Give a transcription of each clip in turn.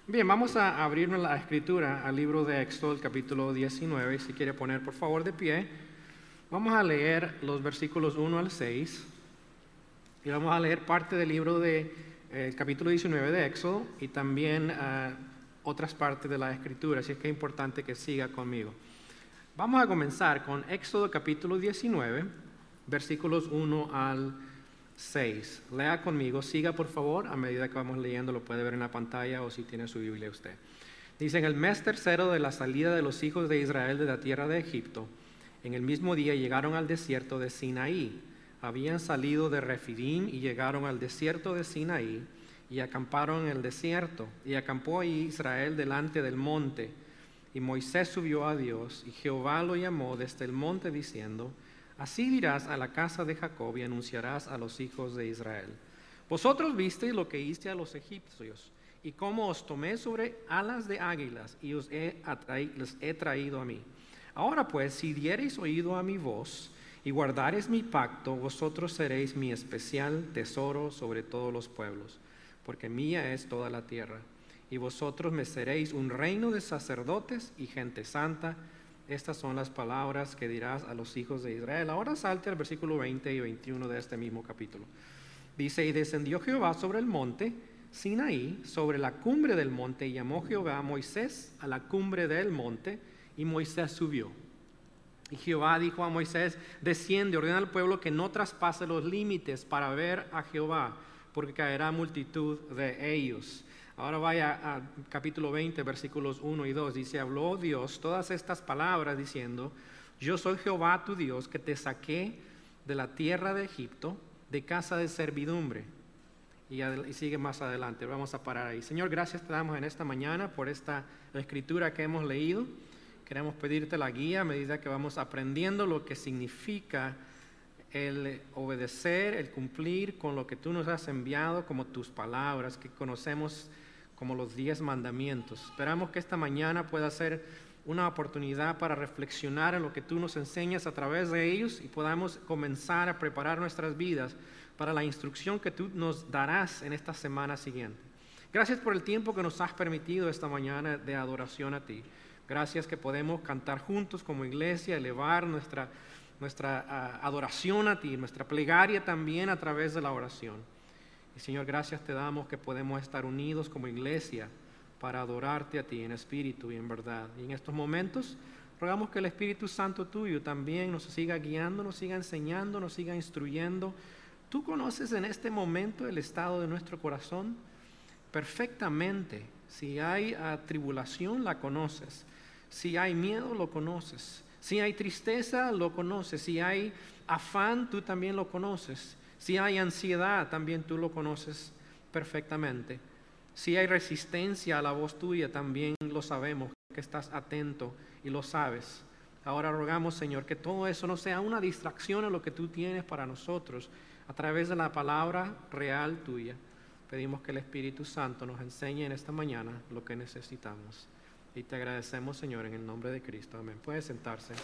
Bien, vamos a abrir la escritura al libro de Éxodo, el capítulo 19. Si quiere poner por favor de pie, vamos a leer los versículos 1 al 6 y vamos a leer parte del libro del capítulo 19 de Éxodo y también otras partes de la escritura, así es que es importante que siga conmigo. Vamos a comenzar con Éxodo capítulo 19, versículos 1 al 6. Lea conmigo, siga por favor, a medida que vamos leyendo lo puede ver en la pantalla o si tiene su Biblia usted. Dice, en el mes tercero de la salida de los hijos de Israel de la tierra de Egipto, en el mismo día llegaron al desierto de Sinaí. Habían salido de Refidim y llegaron al desierto de Sinaí y acamparon en el desierto. Y acampó ahí Israel delante del monte. Y Moisés subió a Dios y Jehová lo llamó desde el monte diciendo, así dirás a la casa de Jacob y anunciarás a los hijos de Israel. Vosotros visteis lo que hice a los egipcios y cómo os tomé sobre alas de águilas y les he traído a mí. Ahora pues, si diereis oído a mi voz y guardareis mi pacto, vosotros seréis mi especial tesoro sobre todos los pueblos, porque mía es toda la tierra. Y vosotros me seréis un reino de sacerdotes y gente santa. Estas son las palabras que dirás a los hijos de Israel. Ahora salte al versículo 20 y 21 de este mismo capítulo. Dice, y descendió Jehová sobre el monte Sinaí, sobre la cumbre del monte, y llamó Jehová a Moisés a la cumbre del monte, y Moisés subió. Y Jehová dijo a Moisés, desciende, ordena al pueblo que no traspase los límites para ver a Jehová, porque caerá multitud de ellos. Ahora vaya a capítulo 20, versículos 1 y 2. Dice, habló Dios todas estas palabras diciendo, yo soy Jehová tu Dios que te saqué de la tierra de Egipto, de casa de servidumbre. Y sigue más adelante, vamos a parar ahí. Señor, gracias te damos en esta mañana por esta escritura que hemos leído. Queremos pedirte la guía a medida que vamos aprendiendo lo que significa el obedecer, el cumplir con lo que tú nos has enviado como tus palabras, que conocemos como los 10 mandamientos. Esperamos que esta mañana pueda ser una oportunidad para reflexionar en lo que tú nos enseñas a través de ellos y podamos comenzar a preparar nuestras vidas para la instrucción que tú nos darás en esta semana siguiente. Gracias por el tiempo que nos has permitido esta mañana de adoración a ti. Gracias que podemos cantar juntos como iglesia, elevar nuestra adoración a ti, nuestra plegaria también a través de la oración. Y Señor, gracias te damos que podemos estar unidos como iglesia para adorarte a ti en espíritu y en verdad. Y en estos momentos rogamos que el Espíritu Santo tuyo también nos siga guiando, nos siga enseñando, nos siga instruyendo. Tú conoces en este momento el estado de nuestro corazón perfectamente. Si hay tribulación, la conoces. Si hay miedo, lo conoces. Si hay tristeza, lo conoces. Si hay afán, tú también lo conoces. Si hay ansiedad, también tú lo conoces perfectamente. Si hay resistencia a la voz tuya, también lo sabemos, que estás atento y lo sabes. Ahora rogamos, Señor, que todo eso no sea una distracción a lo que tú tienes para nosotros a través de la palabra real tuya. Pedimos que el Espíritu Santo nos enseñe en esta mañana lo que necesitamos. Y te agradecemos, Señor, en el nombre de Cristo. Amén. Puede sentarse.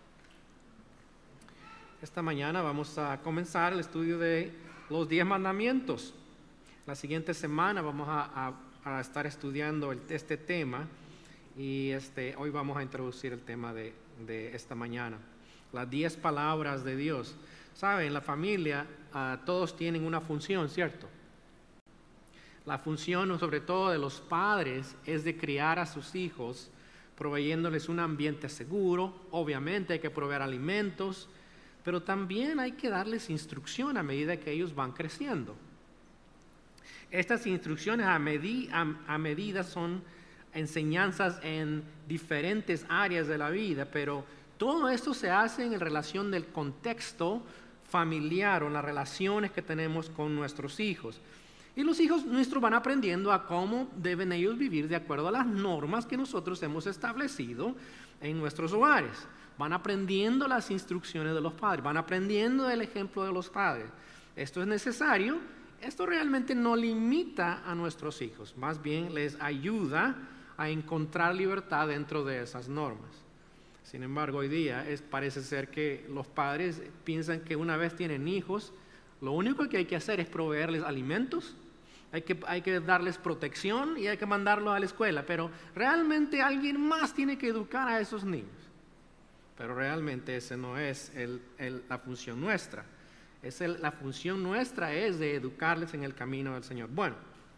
Esta mañana vamos a comenzar el estudio de los 10 mandamientos. La siguiente semana vamos a estar estudiando este tema y hoy vamos a introducir el tema de esta mañana. Las 10 palabras de Dios. Saben, en la familia todos tienen una función, ¿cierto? La función, sobre todo de los padres, es de criar a sus hijos, proveyéndoles un ambiente seguro. Obviamente hay que proveer alimentos, pero también hay que darles instrucción a medida que ellos van creciendo. Estas instrucciones a medida son enseñanzas en diferentes áreas de la vida, pero todo esto se hace en relación del contexto familiar o las relaciones que tenemos con nuestros hijos. Y los hijos nuestros van aprendiendo a cómo deben ellos vivir de acuerdo a las normas que nosotros hemos establecido en nuestros hogares. Van aprendiendo las instrucciones de los padres, van aprendiendo el ejemplo de los padres. Esto es necesario. Esto realmente no limita a nuestros hijos, más bien les ayuda a encontrar libertad dentro de esas normas. Sin embargo, hoy día parece ser que los padres piensan que una vez tienen hijos, lo único que hay que hacer es proveerles alimentos hay que darles protección y hay que mandarlos a la escuela, pero realmente alguien más tiene que educar a esos niños. Pero realmente esa no es la función nuestra. La función nuestra es de educarles en el camino del Señor. Bueno,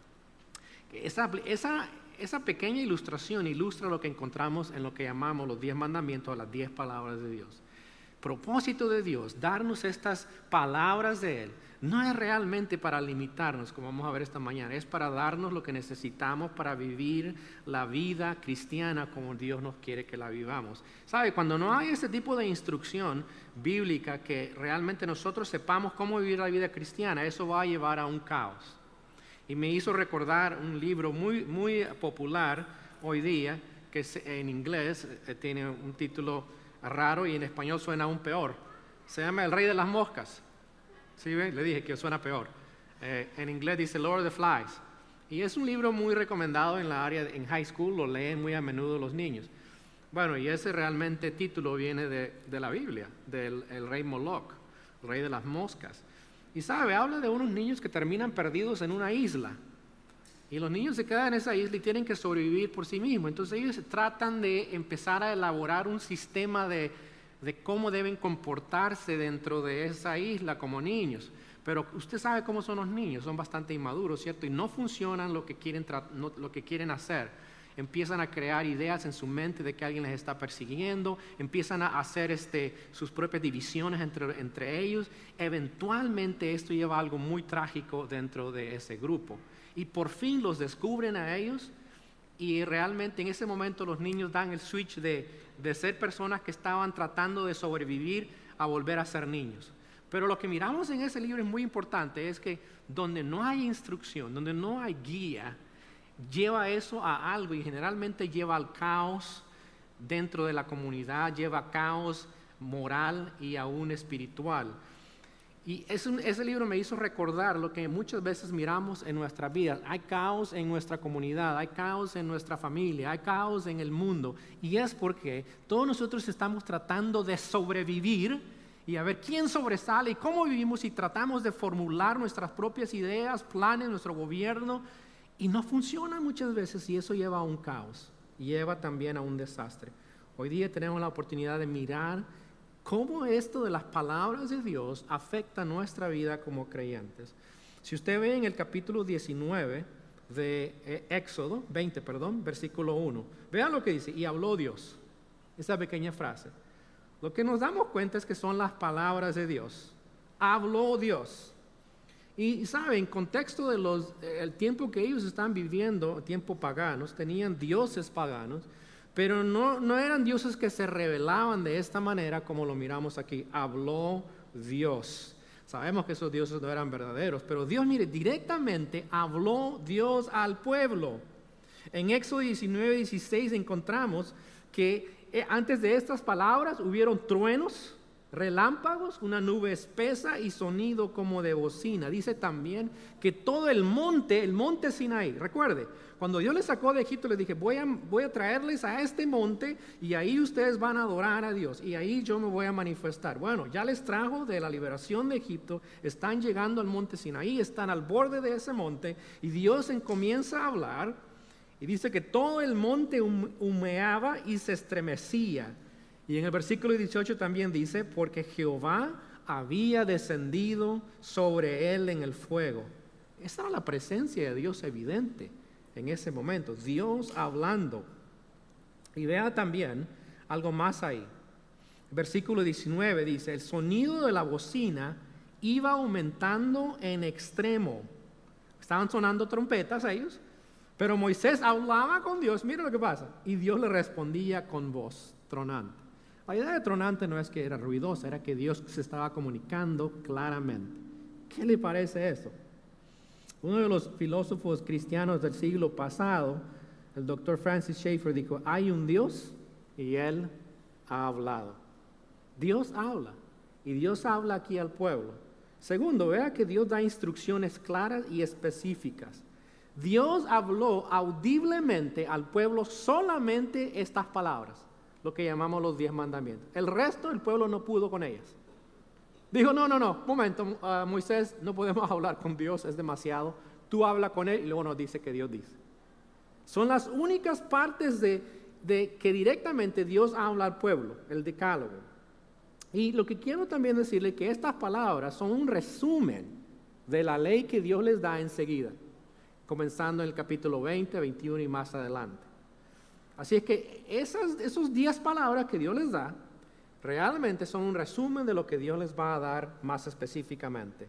esa pequeña ilustración ilustra lo que encontramos en lo que llamamos los 10 mandamientos, las 10 palabras de Dios. Propósito de Dios, darnos estas palabras de Él, no es realmente para limitarnos, como vamos a ver esta mañana, es para darnos lo que necesitamos para vivir la vida cristiana como Dios nos quiere que la vivamos. ¿Sabe? Cuando no hay este tipo de instrucción bíblica que realmente nosotros sepamos cómo vivir la vida cristiana, eso va a llevar a un caos. Y me hizo recordar un libro muy, muy popular hoy día, que en inglés tiene un título raro y en español suena aún peor. Se llama El Rey de las Moscas. ¿Sí ve? Le dije que suena peor. En inglés dice Lord of the Flies. Y es un libro muy recomendado en la área, en high school, lo leen muy a menudo los niños. Bueno, y ese realmente título viene de la Biblia, del rey Moloch, el rey de las moscas. Y sabe, habla de unos niños que terminan perdidos en una isla. Y los niños se quedan en esa isla y tienen que sobrevivir por sí mismos. Entonces ellos tratan de empezar a elaborar un sistema de cómo deben comportarse dentro de esa isla como niños. Pero usted sabe cómo son los niños, son bastante inmaduros, ¿cierto? Y no funcionan lo que quieren hacer. Empiezan a crear ideas en su mente de que alguien les está persiguiendo, empiezan a hacer sus propias divisiones entre ellos. Eventualmente esto lleva a algo muy trágico dentro de ese grupo. Y por fin los descubren a ellos y realmente en ese momento los niños dan el switch de ser personas que estaban tratando de sobrevivir a volver a ser niños. Pero lo que miramos en ese libro es muy importante, es que donde no hay instrucción, donde no hay guía, lleva eso a algo y generalmente lleva al caos dentro de la comunidad, lleva a caos moral y aún espiritual. Y ese libro me hizo recordar lo que muchas veces miramos en nuestras vidas. Hay caos en nuestra comunidad, hay caos en nuestra familia, hay caos en el mundo. Y es porque todos nosotros estamos tratando de sobrevivir y a ver quién sobresale y cómo vivimos y tratamos de formular nuestras propias ideas, planes, nuestro gobierno. Y no funciona muchas veces y eso lleva a un caos, lleva también a un desastre. Hoy día tenemos la oportunidad de mirar cómo esto de las palabras de Dios afecta nuestra vida como creyentes. Si usted ve en el capítulo 19 de Éxodo, 20, versículo 1, vea lo que dice, y habló Dios, esa pequeña frase. Lo que nos damos cuenta es que son las palabras de Dios. Habló Dios. Y sabe, en contexto de el tiempo que ellos están viviendo, tiempo paganos, tenían dioses paganos, pero no eran dioses que se revelaban de esta manera como lo miramos aquí. Habló Dios. Sabemos que esos dioses no eran verdaderos, pero Dios, mire, directamente habló Dios al pueblo. En Éxodo 19:16 encontramos que antes de estas palabras hubieron truenos, relámpagos, una nube espesa y sonido como de bocina. Dice también que todo el monte Sinaí, recuerde, cuando Dios les sacó de Egipto les dije, voy a traerles a este monte y ahí ustedes van a adorar a Dios y ahí yo me voy a manifestar. Bueno, ya les trajo de la liberación de Egipto, están llegando al monte Sinaí, están al borde de ese monte y Dios comienza a hablar y dice que todo el monte humeaba y se estremecía. Y en el versículo 18 también dice, porque Jehová había descendido sobre él en el fuego. Esa era la presencia de Dios evidente en ese momento, Dios hablando. Y vea también algo más ahí. Versículo 19 dice, el sonido de la bocina iba aumentando en extremo. Estaban sonando trompetas ellos, pero Moisés hablaba con Dios, mira lo que pasa, y Dios le respondía con voz tronante. La idea de tronante no es que era ruidosa, era que Dios se estaba comunicando claramente. ¿Qué le parece eso? Uno de los filósofos cristianos del siglo pasado, el doctor Francis Schaeffer, dijo, hay un Dios y Él ha hablado. Dios habla y Dios habla aquí al pueblo. Segundo, vea que Dios da instrucciones claras y específicas. Dios habló audiblemente al pueblo solamente estas palabras, lo que llamamos los 10 mandamientos. El resto del pueblo no pudo con ellas. Dijo, no, momento, Moisés, no podemos hablar con Dios, es demasiado tú hablas con Él y luego nos dice que Dios dice. Son las únicas partes de que directamente Dios habla al pueblo, el decálogo. Y lo que quiero también decirle es que estas palabras son un resumen de la ley que Dios les da enseguida, comenzando en el capítulo 20, 21 y más adelante. Así es que esos 10 palabras que Dios les da, realmente son un resumen de lo que Dios les va a dar más específicamente.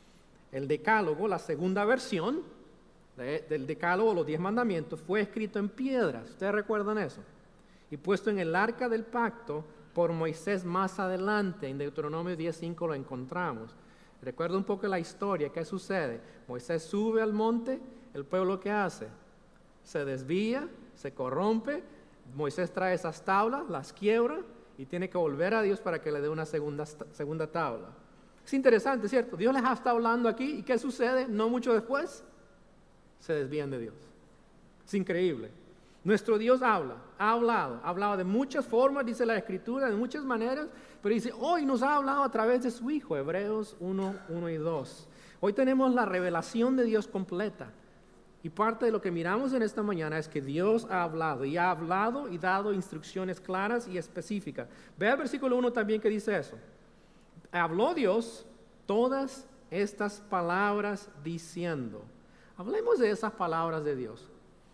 El decálogo, la segunda versión del decálogo, los 10 mandamientos, fue escrito en piedras. ¿Ustedes recuerdan eso? Y puesto en el arca del pacto por Moisés más adelante. En Deuteronomio 10:5 lo encontramos. Recuerda un poco la historia. ¿Qué sucede? Moisés sube al monte. ¿El pueblo qué hace? Se desvía, se corrompe. Moisés trae esas tablas, las quiebra y tiene que volver a Dios para que le dé una segunda tabla. Es interesante, ¿cierto? Dios les ha estado hablando aquí y ¿qué sucede? No mucho después, se desvían de Dios. Es increíble. Nuestro Dios ha hablado de muchas formas, dice la Escritura, de muchas maneras, pero dice, hoy nos ha hablado a través de su Hijo, Hebreos 1 y 2. Hoy tenemos la revelación de Dios completa. Y parte de lo que miramos en esta mañana es que Dios ha hablado y dado instrucciones claras y específicas. Ve al versículo 1 también que dice eso. Habló Dios todas estas palabras diciendo. Hablemos de esas palabras de Dios.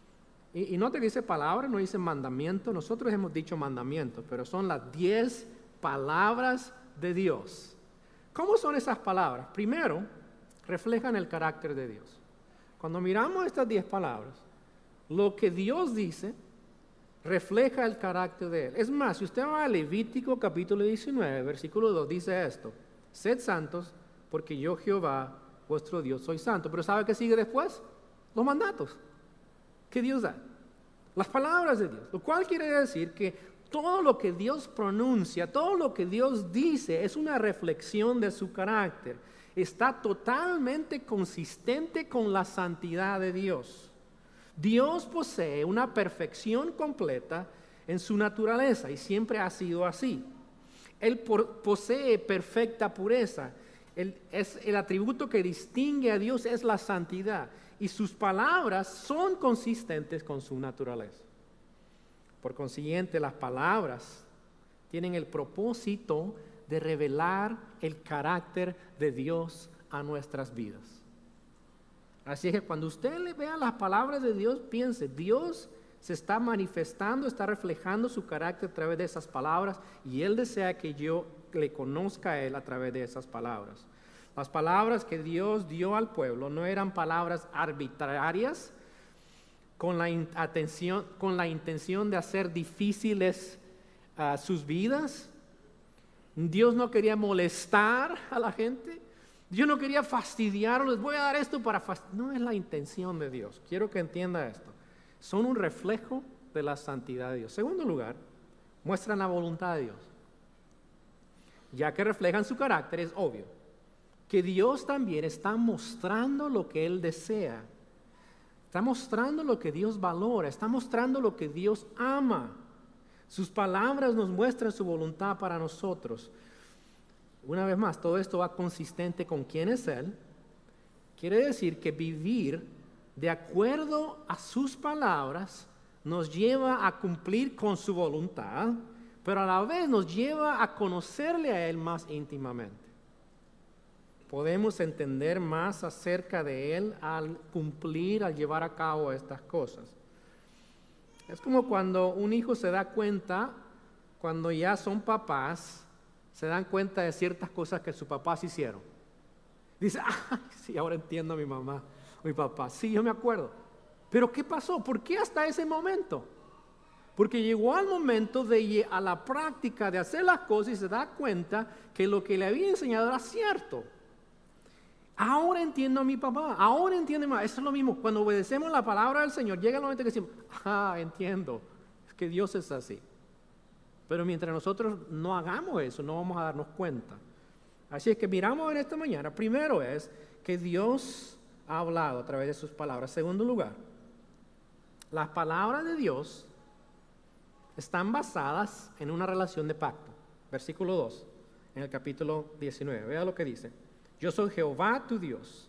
Y no te dice palabra, no dice mandamiento. Nosotros hemos dicho mandamiento, pero son las 10 palabras de Dios. ¿Cómo son esas palabras? Primero, reflejan el carácter de Dios. Cuando miramos estas 10 palabras, lo que Dios dice refleja el carácter de Él. Es más, si usted va a Levítico capítulo 19, versículo 2, dice esto: sed santos, porque yo Jehová, vuestro Dios, soy santo. Pero ¿sabe qué sigue después? Los mandatos que Dios da, las palabras de Dios, lo cual quiere decir que todo lo que Dios pronuncia, todo lo que Dios dice es una reflexión de su carácter. Está totalmente consistente con la santidad de Dios. Dios posee una perfección completa en su naturaleza y siempre ha sido así. Él posee perfecta pureza. El atributo que distingue a Dios es la santidad y sus palabras son consistentes con su naturaleza. Por consiguiente, las palabras tienen el propósito de revelar el carácter de Dios a nuestras vidas. Así es que cuando usted le vea las palabras de Dios, piense, Dios se está manifestando, está reflejando su carácter a través de esas palabras y Él desea que yo le conozca a Él a través de esas palabras. Las palabras que Dios dio al pueblo no eran palabras arbitrarias con la intención de hacer difíciles sus vidas. Dios no quería molestar a la gente. Dios no quería fastidiarlos. Les voy a dar esto para fastidiar. No es la intención de Dios. Quiero que entienda esto. Son un reflejo de la santidad de Dios. Segundo lugar, muestran la voluntad de Dios. Ya que reflejan su carácter, es obvio que Dios también está mostrando lo que Él desea. Está mostrando lo que Dios valora. Está mostrando lo que Dios ama. Sus palabras nos muestran su voluntad para nosotros. Una vez más, todo esto va consistente con quién es Él. Quiere decir que vivir de acuerdo a sus palabras nos lleva a cumplir con su voluntad, pero a la vez nos lleva a conocerle a Él más íntimamente. Podemos entender más acerca de Él al cumplir, al llevar a cabo estas cosas. Es como cuando un hijo se da cuenta, cuando ya son papás, se dan cuenta de ciertas cosas que sus papás hicieron. Dice, sí, ahora entiendo a mi mamá, mi papá. Sí, yo me acuerdo. Pero ¿qué pasó? ¿Por qué hasta ese momento? Porque llegó al momento de ir a la práctica de hacer las cosas y se da cuenta que lo que le había enseñado era cierto. Ahora entiendo a mi papá, ahora entiendo a mi mamá. Eso es lo mismo, cuando obedecemos la palabra del Señor, llega el momento que decimos, entiendo, es que Dios es así. Pero mientras nosotros no hagamos eso, no vamos a darnos cuenta. Así es que miramos en esta mañana, primero es que Dios ha hablado a través de sus palabras. Segundo lugar, las palabras de Dios están basadas en una relación de pacto. Versículo 2, en el capítulo 19. Vea lo que dice. Yo soy Jehová tu Dios,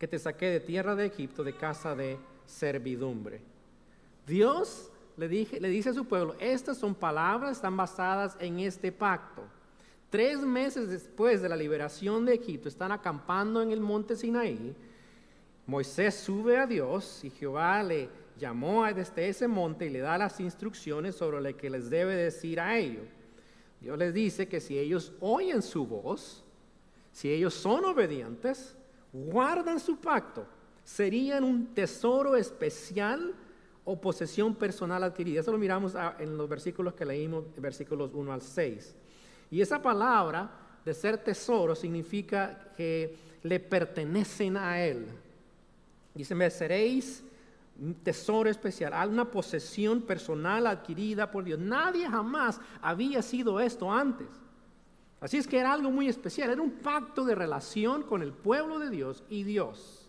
que te saqué de tierra de Egipto, de casa de servidumbre. Dios le dice a su pueblo, estas son palabras, están basadas en este pacto. 3 meses después de la liberación de Egipto, están acampando en el monte Sinaí. Moisés sube a Dios y Jehová le llamó desde ese monte y le da las instrucciones sobre lo que les debe decir a ellos. Dios les dice que si ellos oyen su voz, si ellos son obedientes, guardan su pacto, serían un tesoro especial o posesión personal adquirida. Eso lo miramos en los versículos que leímos, versículos 1 al 6. Y esa palabra de ser tesoro significa que le pertenecen a Él. Dice, me seréis un tesoro especial, una posesión personal adquirida por Dios. Nadie jamás había sido esto antes. Así es que era algo muy especial, era un pacto de relación con el pueblo de Dios y Dios.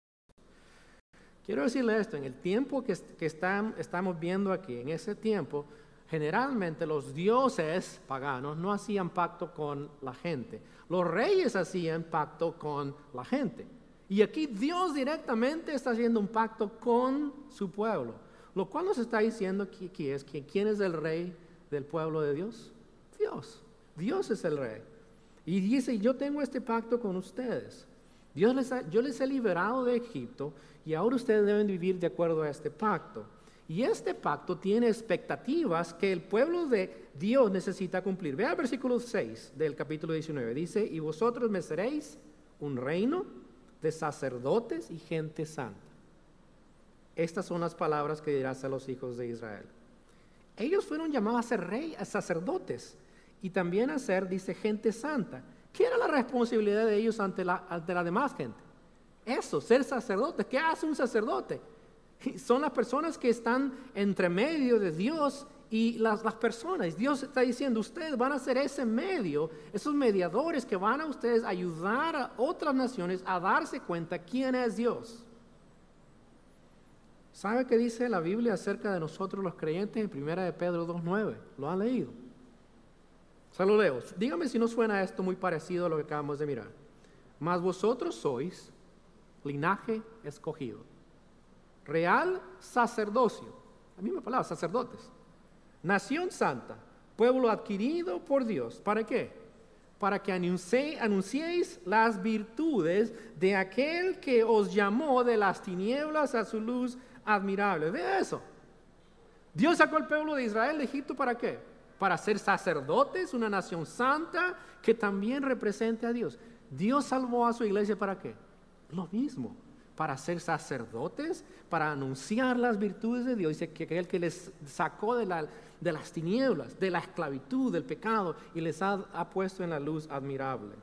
Quiero decirle esto, en el tiempo que estamos viendo aquí, en ese tiempo, generalmente los dioses paganos no hacían pacto con la gente. Los reyes hacían pacto con la gente. Y aquí Dios directamente está haciendo un pacto con su pueblo. Lo cual nos está diciendo aquí es que ¿quién es el rey del pueblo de Dios? Dios. Dios es el rey. Y dice, yo tengo este pacto con ustedes. Yo les he liberado de Egipto y ahora ustedes deben vivir de acuerdo a este pacto. Y este pacto tiene expectativas que el pueblo de Dios necesita cumplir. Vea el versículo 6 del capítulo 19. Dice, y vosotros me seréis un reino de sacerdotes y gente santa. Estas son las palabras que dirás a los hijos de Israel. Ellos fueron llamados a ser sacerdotes y también a ser, dice, gente santa. ¿Qué era la responsabilidad de ellos ante la demás gente? Eso, ser sacerdotes. ¿Qué hace un sacerdote? Son las personas que están entre medio de Dios y las personas. Dios está diciendo, ustedes van a ser ese medio, esos mediadores que van a ustedes ayudar a otras naciones a darse cuenta quién es Dios. ¿Sabe qué dice la Biblia acerca de nosotros los creyentes en 1 de Pedro 2:9? ¿Lo han leído? Se lo leo. Dígame si no suena esto muy parecido a lo que acabamos de mirar. Mas vosotros sois linaje escogido, real sacerdocio, la misma palabra, sacerdotes, nación santa, pueblo adquirido por Dios. ¿Para qué? Para que anunciéis las virtudes de aquel que os llamó de las tinieblas a su luz admirable. Ve eso. Dios sacó al pueblo de Israel de Egipto, ¿para qué? Para ser sacerdotes, una nación santa que también represente a Dios. Dios salvó a su iglesia, ¿para qué? Lo mismo, para ser sacerdotes, para anunciar las virtudes de Dios. Dice que aquel que les sacó de las tinieblas, de la esclavitud, del pecado, y les ha puesto en la luz admirable.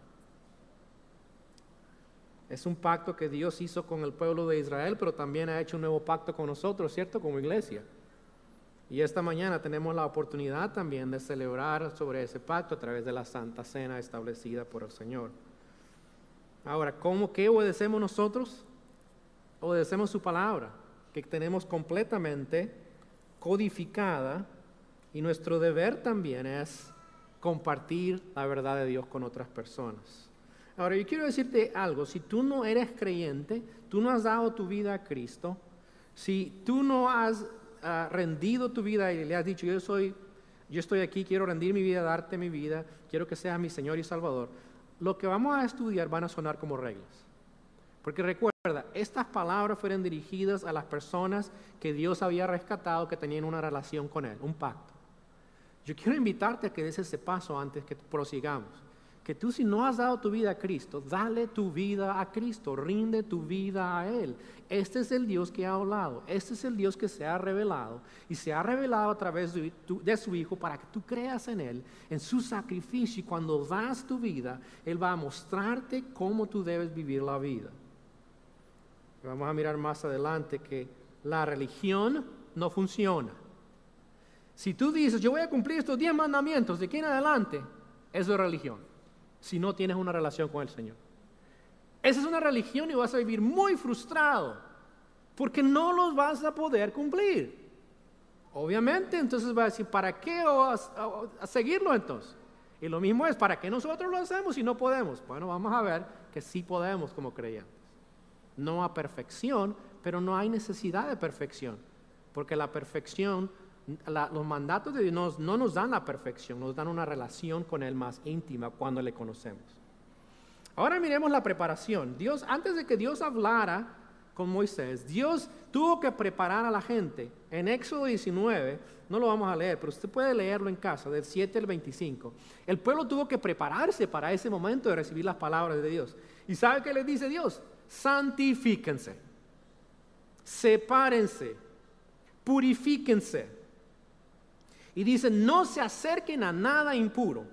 Es un pacto que Dios hizo con el pueblo de Israel, pero también ha hecho un nuevo pacto con nosotros, ¿cierto? Como iglesia. Y esta mañana tenemos la oportunidad también de celebrar sobre ese pacto a través de la Santa Cena establecida por el Señor. Ahora, ¿qué obedecemos nosotros? Obedecemos su palabra, que tenemos completamente codificada, y nuestro deber también es compartir la verdad de Dios con otras personas. Ahora, yo quiero decirte algo. Si tú no eres creyente, tú no has dado tu vida a Cristo, si tú no has rendido tu vida y le has dicho, yo estoy aquí, quiero rendir mi vida, darte mi vida, quiero que seas mi Señor y Salvador, lo que vamos a estudiar van a sonar como reglas. Porque recuerda, estas palabras fueron dirigidas a las personas que Dios había rescatado, que tenían una relación con Él, un pacto. Yo quiero invitarte a que des ese paso antes que prosigamos. Que tú, si no has dado tu vida a Cristo, dale tu vida a Cristo, rinde tu vida a Él. Este es el Dios que ha hablado, este es el Dios que se ha revelado, y se ha revelado a través de su Hijo para que tú creas en Él, en su sacrificio, y cuando das tu vida, Él va a mostrarte cómo tú debes vivir la vida. Vamos a mirar más adelante que la religión no funciona. Si tú dices, yo voy a cumplir estos 10 mandamientos de aquí en adelante, eso es religión. Si no tienes una relación con el Señor, esa es una religión, y vas a vivir muy frustrado porque no los vas a poder cumplir. Obviamente, entonces va a decir, ¿para qué a seguirlo entonces? Y lo mismo es, ¿para qué nosotros lo hacemos si no podemos? Bueno, vamos a ver que sí podemos como creyentes. no a perfección, pero no hay necesidad de perfección, porque la perfección, los mandatos de Dios no nos dan la perfección, nos dan una relación con Él más íntima cuando le conocemos. Ahora miremos la preparación. Dios, antes de que Dios hablara con Moisés, Dios tuvo que preparar a la gente. En Éxodo 19, no lo vamos a leer, pero usted puede leerlo en casa, del 7 al 25. El pueblo tuvo que prepararse para ese momento de recibir las palabras de Dios. ¿Y sabe qué les dice Dios? Santifíquense, sepárense, purifíquense. Y dice, no se acerquen a nada impuro,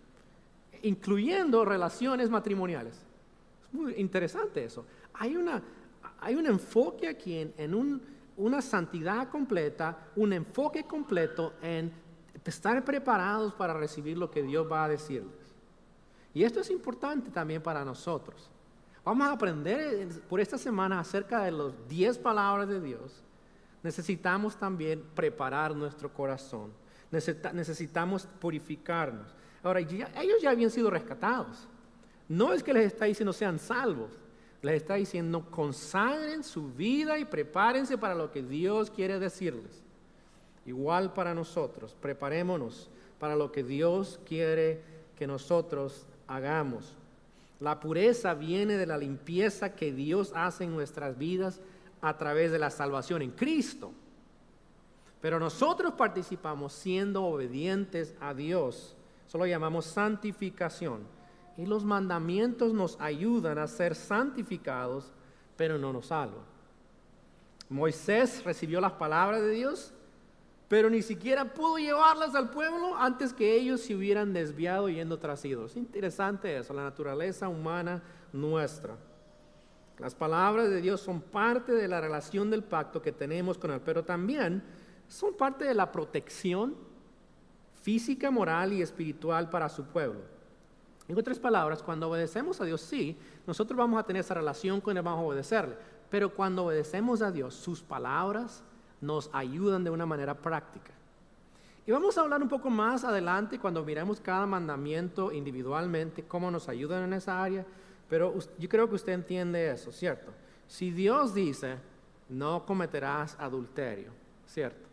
incluyendo relaciones matrimoniales. Es muy interesante eso. Hay un enfoque aquí en una santidad completa, un enfoque completo en estar preparados para recibir lo que Dios va a decirles. Y esto es importante también para nosotros. Vamos a aprender por esta semana acerca de las 10 palabras de Dios. Necesitamos también preparar nuestro corazón. Necesitamos purificarnos. Ahora, ellos ya habían sido rescatados. No es que les está diciendo sean salvos. Les está diciendo consagren su vida y prepárense para lo que Dios quiere decirles. Igual para nosotros, preparémonos para lo que Dios quiere que nosotros hagamos. La pureza viene de la limpieza que Dios hace en nuestras vidas a través de la salvación en Cristo. Pero nosotros participamos siendo obedientes a Dios. Eso lo llamamos santificación. Y los mandamientos nos ayudan a ser santificados, pero no nos salvan. Moisés recibió las palabras de Dios, pero ni siquiera pudo llevarlas al pueblo antes que ellos se hubieran desviado yendo tras ídolos. Es interesante eso, la naturaleza humana nuestra. Las palabras de Dios son parte de la relación del pacto que tenemos con Él, pero también son parte de la protección física, moral y espiritual para su pueblo. En otras palabras, cuando obedecemos a Dios, sí, nosotros vamos a tener esa relación con Él, vamos a obedecerle. Pero cuando obedecemos a Dios, sus palabras nos ayudan de una manera práctica. Y vamos a hablar un poco más adelante cuando miremos cada mandamiento individualmente, cómo nos ayudan en esa área. Pero yo creo que usted entiende eso, ¿cierto? Si Dios dice, no cometerás adulterio, ¿cierto?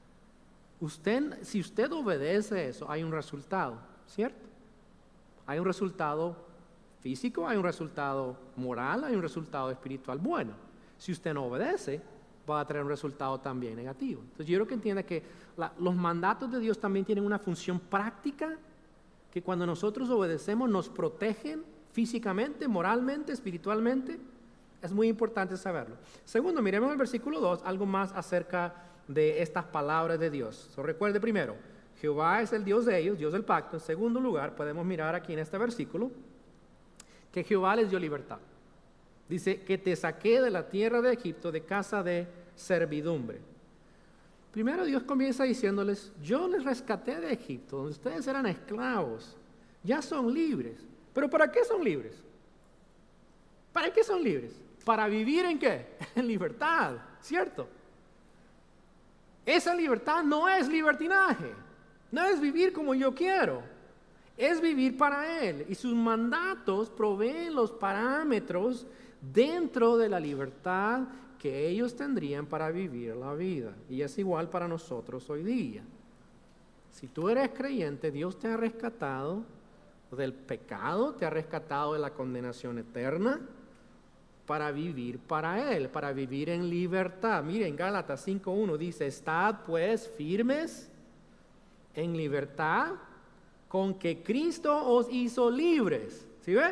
Si usted obedece eso, hay un resultado, ¿cierto? Hay un resultado físico, hay un resultado moral, hay un resultado espiritual bueno. Si usted no obedece, va a tener un resultado también negativo. Entonces yo creo que entienda que los mandatos de Dios también tienen una función práctica, que cuando nosotros obedecemos nos protegen físicamente, moralmente, espiritualmente. Es muy importante saberlo. Segundo, miremos el versículo 2, algo más acerca de estas palabras de Dios. Recuerde primero, Jehová es el Dios de ellos, Dios del pacto. En segundo lugar, podemos mirar aquí en este versículo que Jehová les dio libertad. Dice que te saqué de la tierra de Egipto, de casa de servidumbre. Primero Dios comienza diciéndoles, yo les rescaté de Egipto, donde ustedes eran esclavos, ya son libres. ¿Pero para qué son libres? ¿Para qué son libres? ¿Para vivir en qué? En libertad, ¿cierto? Esa libertad no es libertinaje. No es vivir como yo quiero, es vivir para Él. Y sus mandatos proveen los parámetros dentro de la libertad que ellos tendrían para vivir la vida. Y es igual para nosotros hoy día. Si tú eres creyente, Dios te ha rescatado del pecado, te ha rescatado de la condenación eterna para vivir para Él, para vivir en libertad. Miren, Gálatas 5:1 dice, estad pues firmes en libertad con que Cristo os hizo libres. ¿Sí ve?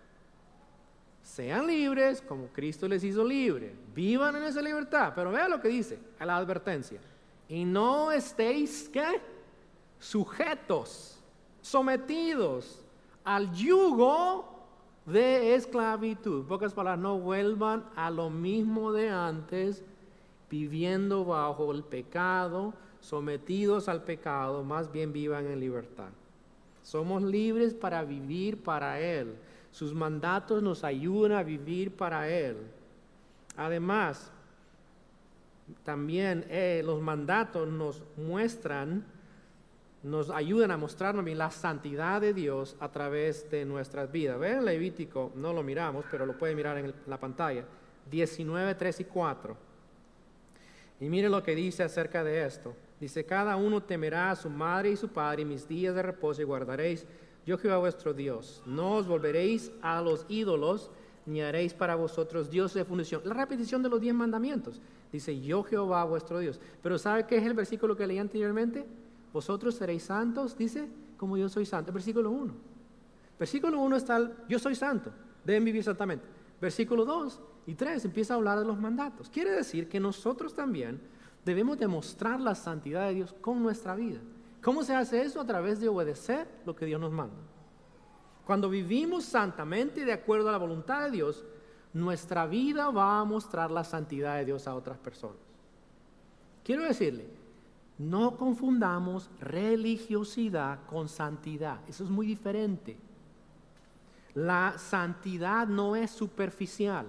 Sean libres como Cristo les hizo libres. Vivan en esa libertad. Pero vea lo que dice a la advertencia. Y no estéis, ¿qué? Sujetos, sometidos al yugo de esclavitud. En pocas palabras, no vuelvan a lo mismo de antes, viviendo bajo el pecado, sometidos al pecado, más bien vivan en libertad. Somos libres para vivir para Él. Sus mandatos nos ayudan a vivir para Él. Además, también los mandatos nos ayudan a mostrarnos bien la santidad de Dios a través de nuestras vidas. Vean Levítico, no lo miramos, pero lo pueden mirar en la pantalla. 19, 3 y 4. Y mire lo que dice acerca de esto. Dice, cada uno temerá a su madre y su padre, y mis días de reposo y guardaréis. Yo Jehová vuestro Dios. No os volveréis a los ídolos, ni haréis para vosotros dioses de fundación. La repetición de los 10 mandamientos. Dice, yo Jehová vuestro Dios. Pero ¿sabe qué es el versículo que leí anteriormente? Vosotros seréis santos, dice, como yo soy santo. Versículo 1. Versículo 1 está el, yo soy santo, deben vivir santamente. Versículo 2 y 3 empieza a hablar de los mandatos. Quiere decir que nosotros también debemos demostrar la santidad de Dios con nuestra vida. ¿Cómo se hace eso? A través de obedecer lo que Dios nos manda. Cuando vivimos santamente de acuerdo a la voluntad de Dios, nuestra vida va a mostrar la santidad de Dios a otras personas. Quiero decirle, no confundamos religiosidad con santidad. Eso es muy diferente. La santidad no es superficial.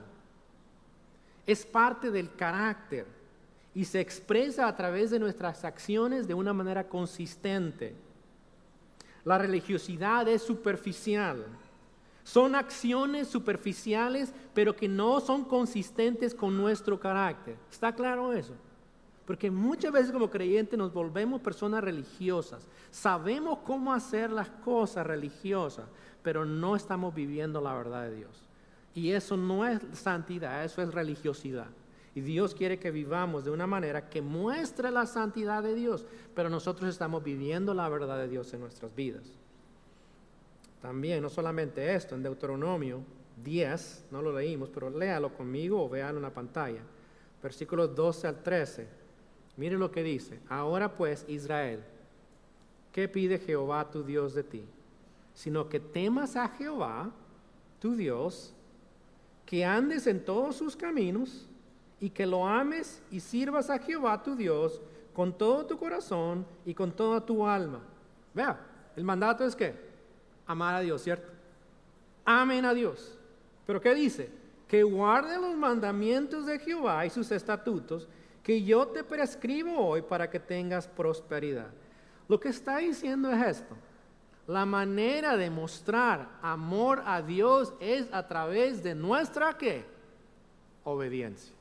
Es parte del carácter y se expresa a través de nuestras acciones de una manera consistente. La religiosidad es superficial. Son acciones superficiales, pero que no son consistentes con nuestro carácter. ¿Está claro eso? Porque muchas veces como creyentes nos volvemos personas religiosas. Sabemos cómo hacer las cosas religiosas, pero no estamos viviendo la verdad de Dios. Y eso no es santidad, eso es religiosidad. Y Dios quiere que vivamos de una manera que muestre la santidad de Dios, pero nosotros estamos viviendo la verdad de Dios en nuestras vidas. También, no solamente esto, en Deuteronomio 10, no lo leímos, pero léalo conmigo o véalo en la pantalla. Versículos 12 al 13. Mire lo que dice. Ahora pues, Israel, ¿qué pide Jehová tu Dios de ti? Sino que temas a Jehová, tu Dios, que andes en todos sus caminos, y que lo ames y sirvas a Jehová tu Dios con todo tu corazón y con toda tu alma. Vea, el mandato es ¿qué? Amar a Dios, ¿cierto? Amen a Dios. ¿Pero qué dice? Que guarden los mandamientos de Jehová y sus estatutos que yo te prescribo hoy para que tengas prosperidad. Lo que está diciendo es esto. La manera de mostrar amor a Dios es a través de nuestra ¿qué? Obediencia.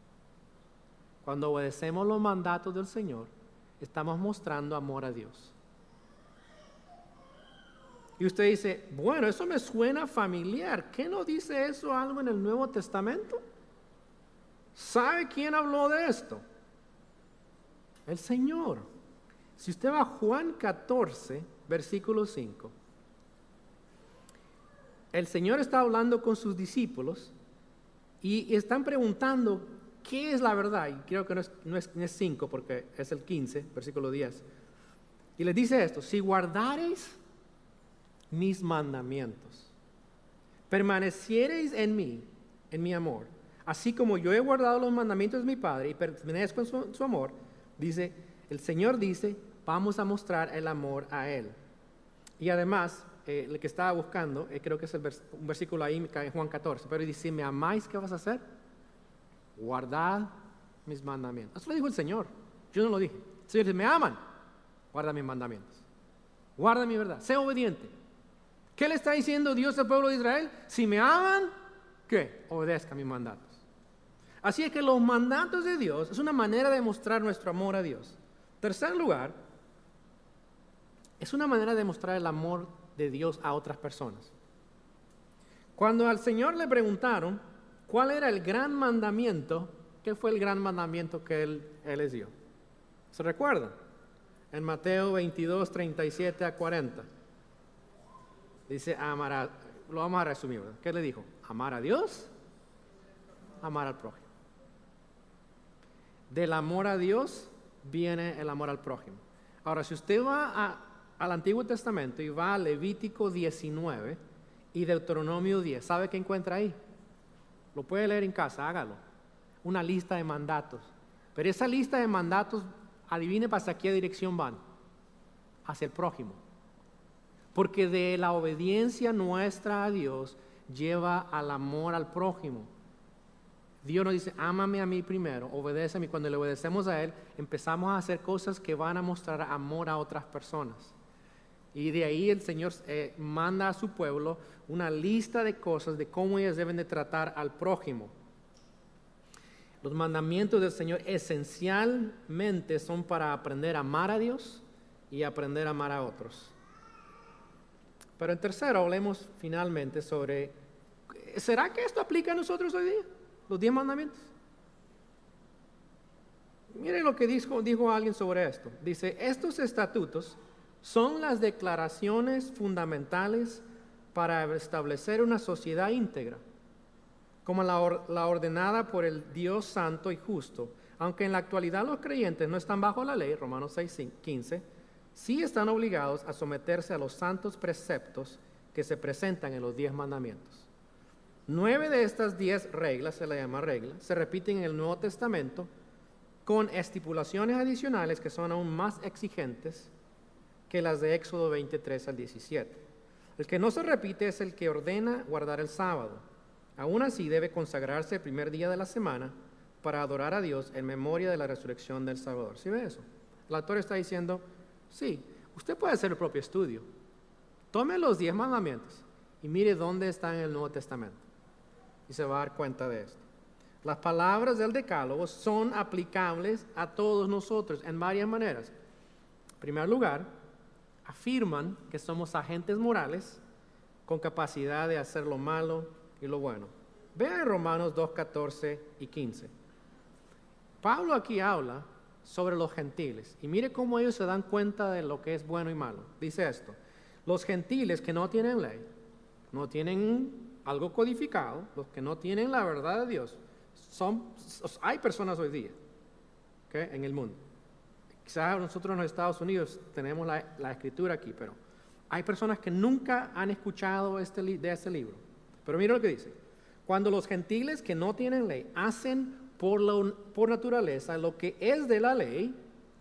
Cuando obedecemos los mandatos del Señor, estamos mostrando amor a Dios. Y usted dice, bueno, eso me suena familiar. ¿Qué no dice eso algo en el Nuevo Testamento? ¿Sabe quién habló de esto? El Señor. Si usted va a Juan 14, versículo 5, el Señor está hablando con sus discípulos y están preguntando, ¿qué es la verdad? Y creo que no es 5 porque es el 15, versículo 10. Y les dice esto, si guardareis mis mandamientos, permaneciereis en mí, en mi amor, así como yo he guardado los mandamientos de mi Padre y permanezco en su amor, dice, el Señor dice, vamos a mostrar el amor a Él. Y además, el que estaba buscando, creo que es un versículo ahí en Juan 14, pero dice, si me amáis, ¿qué vas a hacer? Guardad mis mandamientos. Eso lo dijo el Señor, yo no lo dije. El Señor dice, me aman, guarda mis mandamientos. Guarda mi verdad, sé obediente. ¿Qué le está diciendo Dios al pueblo de Israel? Si me aman, ¿qué? Obedezca mis mandatos. Así es que los mandatos de Dios es una manera de mostrar nuestro amor a Dios. Tercer lugar, es una manera de mostrar el amor de Dios a otras personas. Cuando al Señor le preguntaron cuál era el gran mandamiento, ¿qué fue el gran mandamiento que Él les dio? ¿Se recuerdan? En Mateo 22, 37 a 40. Dice, lo vamos a resumir, ¿verdad? ¿Qué le dijo? Amar a Dios, amar al prójimo. Del amor a Dios viene el amor al prójimo. Ahora, si usted va al Antiguo Testamento y va a Levítico 19 y Deuteronomio 10, ¿sabe qué encuentra ahí? Lo puede leer en casa, hágalo. Una lista de mandatos. Pero esa lista de mandatos, adivine hacia qué dirección van. Hacia el prójimo. Porque de la obediencia nuestra a Dios lleva al amor al prójimo. Dios nos dice, ámame a mí primero, obedece a mí. Cuando le obedecemos a Él, empezamos a hacer cosas que van a mostrar amor a otras personas. Y de ahí el Señor manda a su pueblo una lista de cosas de cómo ellos deben de tratar al prójimo. Los mandamientos del Señor esencialmente son para aprender a amar a Dios y aprender a amar a otros. Pero en tercero, hablemos finalmente sobre, ¿será que esto aplica a nosotros hoy día? Los 10 mandamientos. Miren lo que dijo alguien sobre esto. Dice, estos estatutos son las declaraciones fundamentales para establecer una sociedad íntegra, como la ordenada por el Dios santo y justo. Aunque en la actualidad los creyentes no están bajo la ley, Romanos 6:15, sí están obligados a someterse a los santos preceptos que se presentan en los 10 mandamientos. 9 de estas 10 reglas, se le llama reglas, se repiten en el Nuevo Testamento con estipulaciones adicionales que son aún más exigentes que las de Éxodo 23 al 17. El que no se repite es el que ordena guardar el sábado. Aún así debe consagrarse el primer día de la semana para adorar a Dios en memoria de la resurrección del Salvador. ¿Sí ve eso? El autor está diciendo, sí, usted puede hacer el propio estudio. Tome los 10 mandamientos y mire dónde está en el Nuevo Testamento. Y se va a dar cuenta de esto. Las palabras del Decálogo son aplicables a todos nosotros en varias maneras. En primer lugar, afirman que somos agentes morales con capacidad de hacer lo malo y lo bueno. Vean Romanos 2:14 y 15. Pablo aquí habla sobre los gentiles y mire cómo ellos se dan cuenta de lo que es bueno y malo. Dice esto, los gentiles que no tienen ley, no tienen algo codificado, los que no tienen la verdad de Dios, hay personas hoy día, ¿okay?, en el mundo. Quizás nosotros en los Estados Unidos tenemos la escritura aquí, pero hay personas que nunca han escuchado de este libro. Pero mira lo que dice. Cuando los gentiles que no tienen ley hacen por naturaleza lo que es de la ley,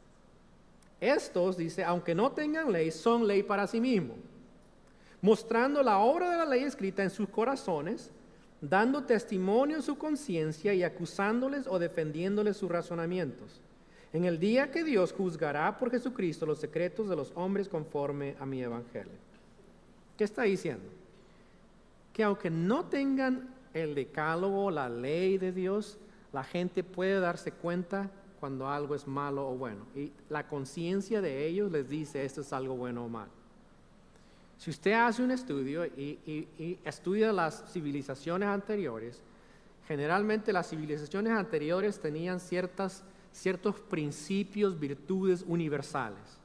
estos, dice, aunque no tengan ley, son ley para sí mismos, mostrando la obra de la ley escrita en sus corazones, dando testimonio en su conciencia y acusándoles o defendiéndoles sus razonamientos. En el día que Dios juzgará por Jesucristo los secretos de los hombres conforme a mi evangelio. ¿Qué está diciendo? Que aunque no tengan el decálogo, la ley de Dios, la gente puede darse cuenta cuando algo es malo o bueno. Y la conciencia de ellos les dice esto es algo bueno o malo. Si usted hace un estudio y estudia las civilizaciones anteriores, generalmente las civilizaciones anteriores tenían ciertos principios, virtudes universales.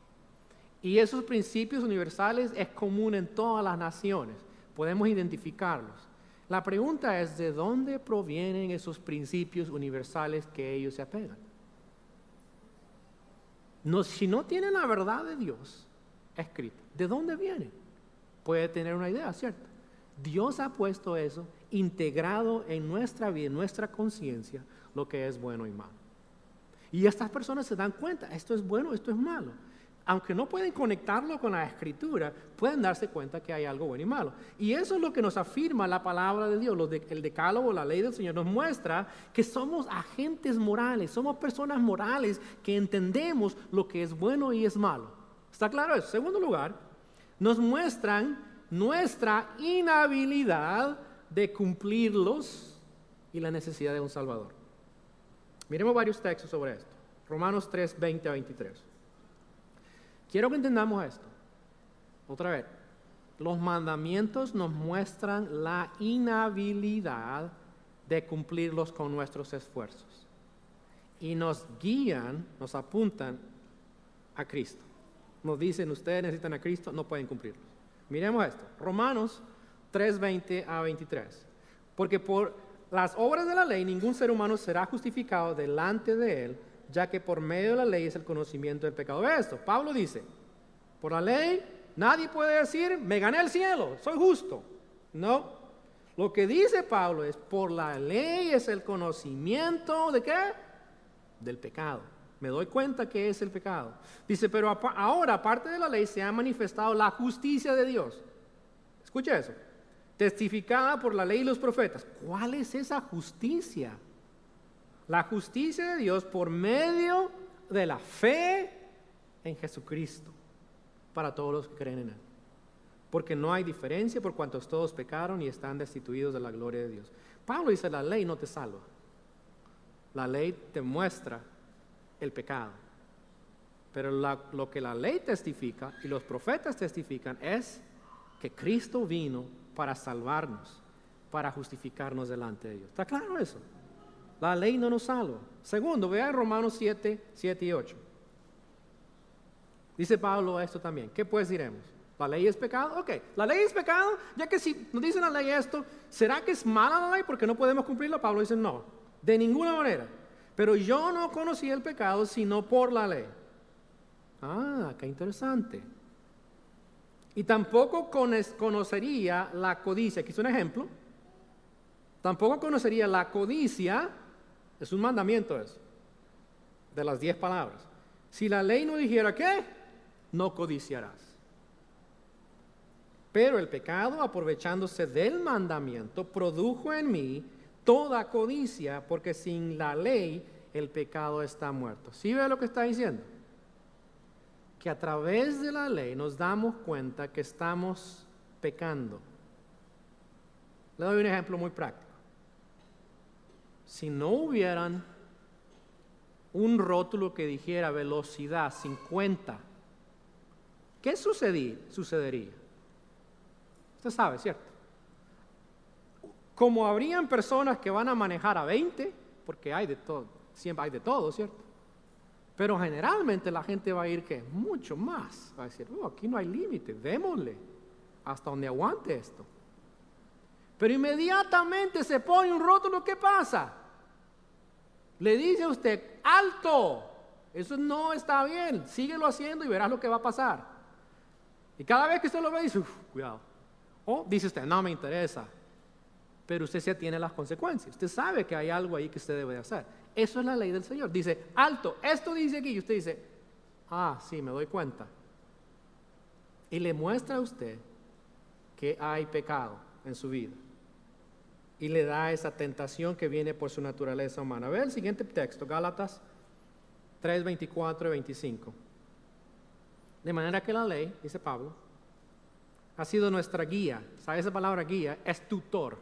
Y esos principios universales es común en todas las naciones. Podemos identificarlos. La pregunta es, ¿de dónde provienen esos principios universales que ellos se apegan? Si no tienen la verdad de Dios escrita, ¿de dónde viene? Puede tener una idea, ¿cierto? Dios ha puesto eso integrado en nuestra vida, en nuestra conciencia, lo que es bueno y malo. Y estas personas se dan cuenta, esto es bueno, esto es malo. Aunque no pueden conectarlo con la Escritura, pueden darse cuenta que hay algo bueno y malo. Y eso es lo que nos afirma la palabra de Dios. El decálogo, la ley del Señor, nos muestra que somos agentes morales, somos personas morales que entendemos lo que es bueno y es malo. ¿Está claro eso? En segundo lugar, nos muestran nuestra inhabilidad de cumplirlos y la necesidad de un Salvador. Miremos varios textos sobre esto. Romanos 3, 20 a 23. Quiero que entendamos esto. Otra vez, los mandamientos nos muestran la inhabilidad de cumplirlos con nuestros esfuerzos. Y nos guían, nos apuntan a Cristo. Nos dicen, ustedes necesitan a Cristo, no pueden cumplirlos. Miremos esto. Romanos 3, 20 a 23. Porque por las obras de la ley ningún ser humano será justificado delante de él, ya que por medio de la ley es el conocimiento del pecado. Ve esto, Pablo dice, por la ley nadie puede decir, me gané el cielo, soy justo. No, lo que dice Pablo es, por la ley es el conocimiento ¿de qué? Del pecado. Me doy cuenta que es el pecado. Dice, pero ahora, aparte de la ley, se ha manifestado la justicia de Dios. Escucha eso. Testificada por la ley y los profetas. ¿Cuál es esa justicia? La justicia de Dios por medio de la fe en Jesucristo para todos los que creen en Él. Porque no hay diferencia por cuantos todos pecaron y están destituidos de la gloria de Dios. Pablo dice, la ley no te salva. La ley te muestra el pecado. Pero lo que la ley testifica y los profetas testifican es que Cristo vino para salvarnos, para justificarnos delante de Dios. ¿Está claro eso? La ley no nos salva. Segundo, vea Romanos 7, 7 y 8. Dice Pablo esto también. ¿Qué pues diremos? ¿La ley es pecado? Ok, la ley es pecado, ya que si nos dice la ley esto, ¿será que es mala la ley porque no podemos cumplirla? Pablo dice no, de ninguna manera. Pero yo no conocí el pecado sino por la ley. Ah, qué interesante. Y tampoco conocería la codicia. Aquí es un ejemplo. Tampoco conocería la codicia. Es un mandamiento eso. De las 10 palabras. Si la ley no dijera ¿qué? No codiciarás. Pero el pecado, aprovechándose del mandamiento, produjo en mí toda codicia, porque sin la ley el pecado está muerto. ¿Sí ve lo que está diciendo? Que a través de la ley nos damos cuenta que estamos pecando. Le doy un ejemplo muy práctico. Si no hubieran un rótulo que dijera velocidad 50, ¿qué sucedería? Usted sabe, ¿cierto? Como habrían personas que van a manejar a 20, porque hay de todo, siempre hay de todo, ¿cierto? Pero generalmente la gente va a ir ¿qué? Mucho más. Va a decir, aquí no hay límite, démosle hasta donde aguante esto. Pero inmediatamente se pone un rótulo, ¿qué pasa? Le dice a usted, alto, eso no está bien, síguelo haciendo y verás lo que va a pasar. Y cada vez que usted lo ve, dice, cuidado. O dice usted, no me interesa. Pero usted se atiene a las consecuencias. Usted sabe que hay algo ahí que usted debe de hacer. Eso es la ley del Señor. Dice, alto, esto dice aquí. Y usted dice, sí, me doy cuenta. Y le muestra a usted que hay pecado en su vida. Y le da esa tentación que viene por su naturaleza humana. Ve el siguiente texto, Gálatas 3, 24 y 25. De manera que la ley, dice Pablo, ha sido nuestra guía. ¿Sabe esa palabra guía? Es tutor.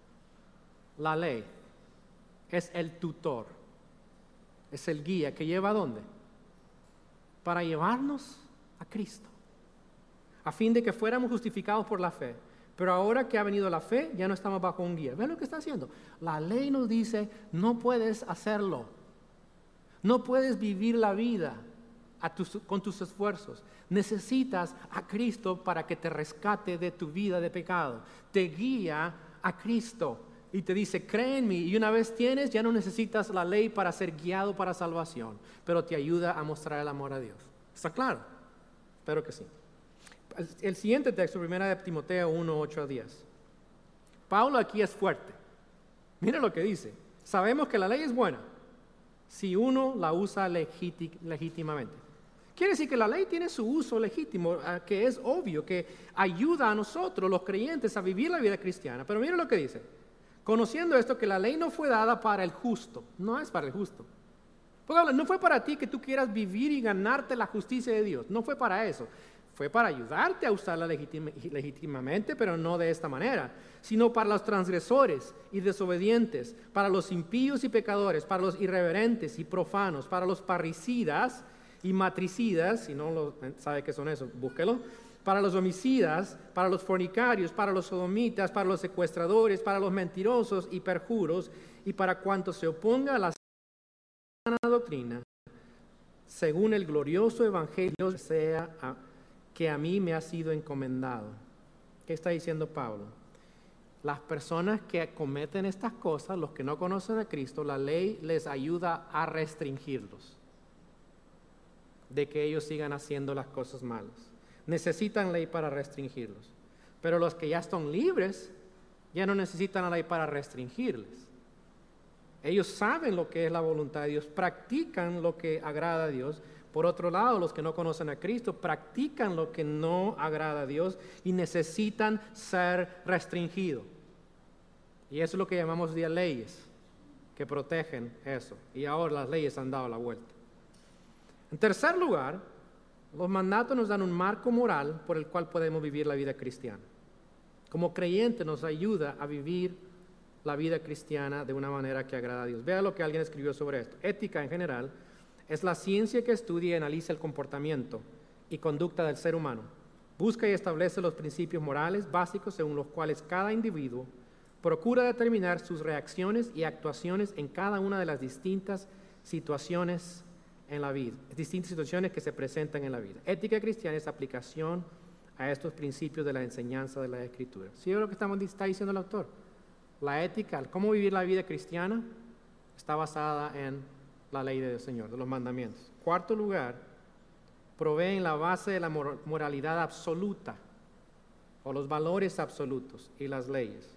La ley es el tutor. Es el guía que lleva ¿a dónde? Para llevarnos a Cristo. A fin de que fuéramos justificados por la fe. Pero ahora que ha venido la fe, ya no estamos bajo un guía. ¿Ven lo que está haciendo? La ley nos dice, no puedes hacerlo. No puedes vivir la vida con tus esfuerzos. Necesitas a Cristo para que te rescate de tu vida de pecado. Te guía a Cristo y te dice, cree en mí. Y una vez tienes, ya no necesitas la ley para ser guiado para salvación, pero te ayuda a mostrar el amor a Dios. ¿Está claro? Espero que sí. El siguiente texto, 1 de Timoteo 1, 8 a 10. Pablo aquí es fuerte. Mira lo que dice. Sabemos que la ley es buena si uno la usa legítimamente. Quiere decir que la ley tiene su uso legítimo, que es obvio, que ayuda a nosotros, los creyentes, a vivir la vida cristiana. Pero mira lo que dice. Conociendo esto, que la ley no fue dada para el justo. No es para el justo. Porque no fue para ti que tú quieras vivir y ganarte la justicia de Dios. No fue para eso. Fue para ayudarte a usarla legítimamente, pero no de esta manera, sino para los transgresores y desobedientes, para los impíos y pecadores, para los irreverentes y profanos, para los parricidas y matricidas, si no sabe qué son eso, búsquelo, para los homicidas, para los fornicarios, para los sodomitas, para los secuestradores, para los mentirosos y perjuros, y para cuantos se oponga a la sana doctrina, según el glorioso evangelio que a mí me ha sido encomendado. ¿Qué está diciendo Pablo? Las personas que cometen estas cosas, los que no conocen a Cristo, la ley les ayuda a restringirlos de que ellos sigan haciendo las cosas malas. Necesitan ley para restringirlos. Pero los que ya están libres, ya no necesitan la ley para restringirles. Ellos saben lo que es la voluntad de Dios, practican lo que agrada a Dios. Por otro lado, los que no conocen a Cristo practican lo que no agrada a Dios y necesitan ser restringidos. Y eso es lo que llamamos de leyes, que protegen eso. Y ahora las leyes han dado la vuelta. En tercer lugar, los mandatos nos dan un marco moral por el cual podemos vivir la vida cristiana. Como creyente nos ayuda a vivir la vida cristiana de una manera que agrada a Dios. Vea lo que alguien escribió sobre esto. Ética en general es la ciencia que estudia y analiza el comportamiento y conducta del ser humano. Busca y establece los principios morales básicos según los cuales cada individuo procura determinar sus reacciones y actuaciones en cada una de las distintas situaciones en la vida, distintas situaciones que se presentan en la vida. Ética cristiana es aplicación a estos principios de la enseñanza de la Escritura. ¿Sí es lo que está diciendo el autor? La ética, cómo vivir la vida cristiana, está basada en la ley del Señor, de los mandamientos. Cuarto lugar, proveen la base de la moralidad absoluta o los valores absolutos y las leyes.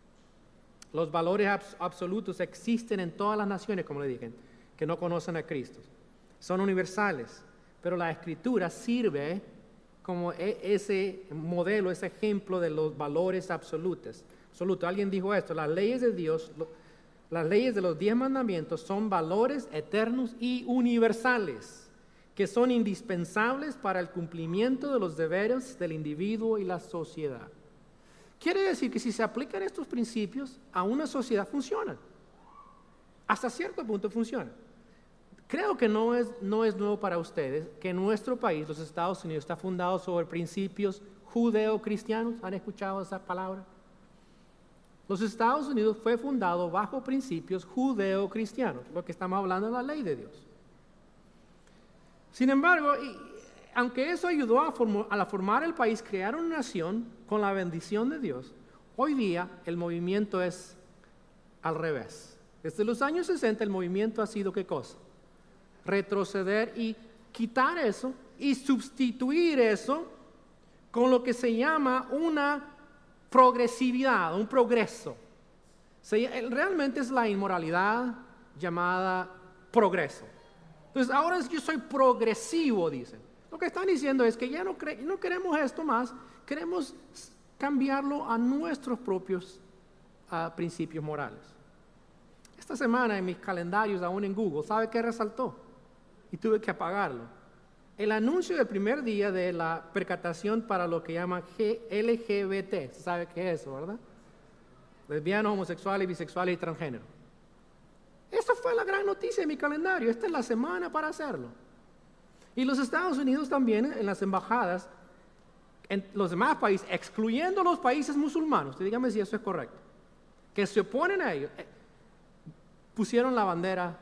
Los valores absolutos existen en todas las naciones, como le dije, que no conocen a Cristo. Son universales, pero la Escritura sirve como ese modelo, ese ejemplo de los valores absolutos. Alguien dijo esto: las leyes de Dios, las leyes de los 10 mandamientos son valores eternos y universales, que son indispensables para el cumplimiento de los deberes del individuo y la sociedad. Quiere decir que si se aplican estos principios a una sociedad, funcionan. Hasta cierto punto funcionan. Creo que no es nuevo para ustedes que nuestro país, los Estados Unidos, está fundado sobre principios judeo-cristianos. ¿Han escuchado esa palabra? Los Estados Unidos fue fundado bajo principios judeo-cristianos, lo que estamos hablando de la ley de Dios. Sin embargo, aunque eso ayudó a formar el país, crear una nación con la bendición de Dios, hoy día el movimiento es al revés. Desde los años 60 el movimiento ha sido ¿qué cosa? Retroceder y quitar eso y sustituir eso con lo que se llama una progresividad, un progreso. Realmente es la inmoralidad llamada progreso. Entonces ahora yo soy progresivo, dicen. Lo que están diciendo es que ya no queremos esto más, queremos cambiarlo a nuestros propios principios morales. Esta semana en mis calendarios, aún en Google, ¿sabe qué resaltó? Y tuve que apagarlo. El anuncio del primer día de la percatación para lo que llaman LGBT. ¿Sabe qué es eso, verdad? Lesbianos, homosexuales, bisexuales y transgénero. Esa fue la gran noticia de mi calendario. Esta es la semana para hacerlo. Y los Estados Unidos también, en las embajadas, en los demás países, excluyendo los países musulmanes, usted dígame si eso es correcto, que se oponen a ellos, pusieron la bandera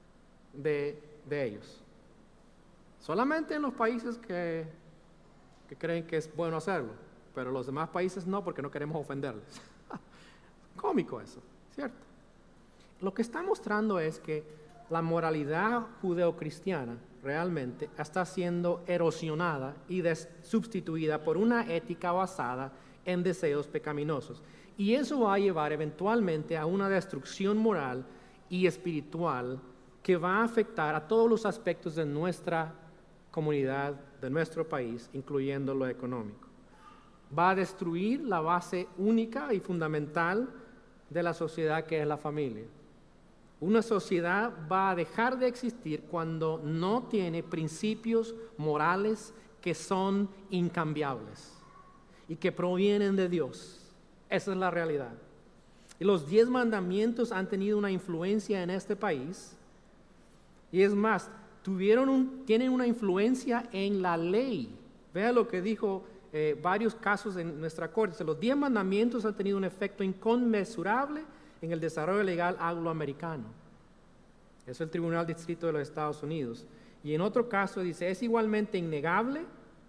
de ellos. Solamente en los países que creen que es bueno hacerlo, pero los demás países no, porque no queremos ofenderles. Cómico eso, ¿cierto? Lo que está mostrando es que la moralidad judeocristiana realmente está siendo erosionada y sustituida por una ética basada en deseos pecaminosos. Y eso va a llevar eventualmente a una destrucción moral y espiritual que va a afectar a todos los aspectos de nuestra comunidad, de nuestro país, incluyendo lo económico. Va a destruir la base única y fundamental de la sociedad, que es la familia. Una sociedad va a dejar de existir cuando no tiene principios morales que son incambiables y que provienen de Dios. Esa es la realidad. Y los 10 mandamientos han tenido una influencia en este país. Y es más, tienen una influencia en la ley. Vea lo que dijo varios casos en nuestra corte. Los 10 mandamientos han tenido un efecto inconmensurable en el desarrollo legal angloamericano. Es el Tribunal Distrito de los Estados Unidos. Y en otro caso dice, es igualmente innegable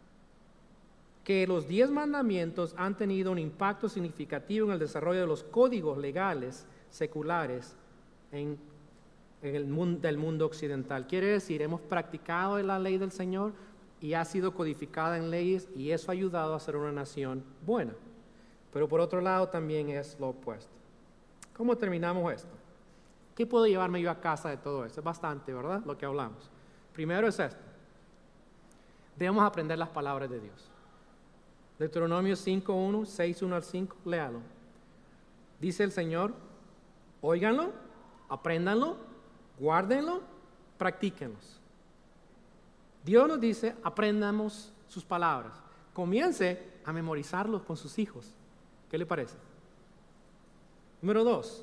que los 10 mandamientos han tenido un impacto significativo en el desarrollo de los códigos legales seculares del mundo occidental. Quiere decir, hemos practicado la ley del Señor y ha sido codificada en leyes, y eso ha ayudado a ser una nación buena. Pero por otro lado también es lo opuesto. ¿Cómo terminamos esto? ¿Qué puedo llevarme yo a casa de todo esto? Es bastante, ¿verdad? Lo que hablamos. Primero es esto. Debemos aprender las palabras de Dios. Deuteronomio 5:1, 6:1 al 5, léalo. Dice el Señor, óiganlo, apréndanlo, guárdenlo, practíquenlos. Dios nos dice, aprendamos sus palabras. Comience a memorizarlos con sus hijos. ¿Qué le parece? Número 2,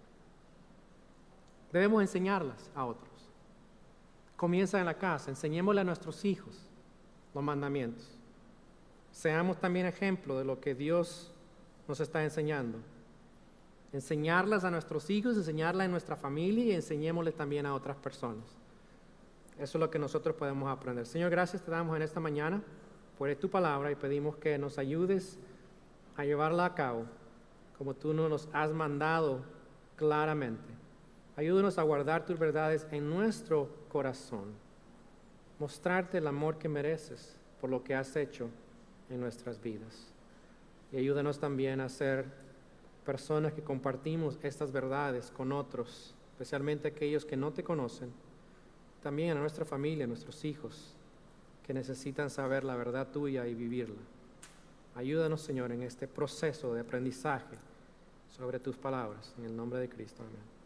debemos enseñarlas a otros. Comienza en la casa, enseñémosle a nuestros hijos los mandamientos. Seamos también ejemplo de lo que Dios nos está enseñando. Enseñarlas a nuestros hijos, enseñarlas en nuestra familia y enseñémosle también a otras personas. Eso es lo que nosotros podemos aprender. Señor, gracias te damos en esta mañana por tu palabra y pedimos que nos ayudes a llevarla a cabo como tú nos has mandado claramente. Ayúdanos a guardar tus verdades en nuestro corazón, mostrarte el amor que mereces por lo que has hecho en nuestras vidas. Y ayúdanos también a ser personas que compartimos estas verdades con otros, especialmente aquellos que no te conocen, también a nuestra familia, a nuestros hijos, que necesitan saber la verdad tuya y vivirla. Ayúdanos, Señor, en este proceso de aprendizaje sobre tus palabras. En el nombre de Cristo, amén.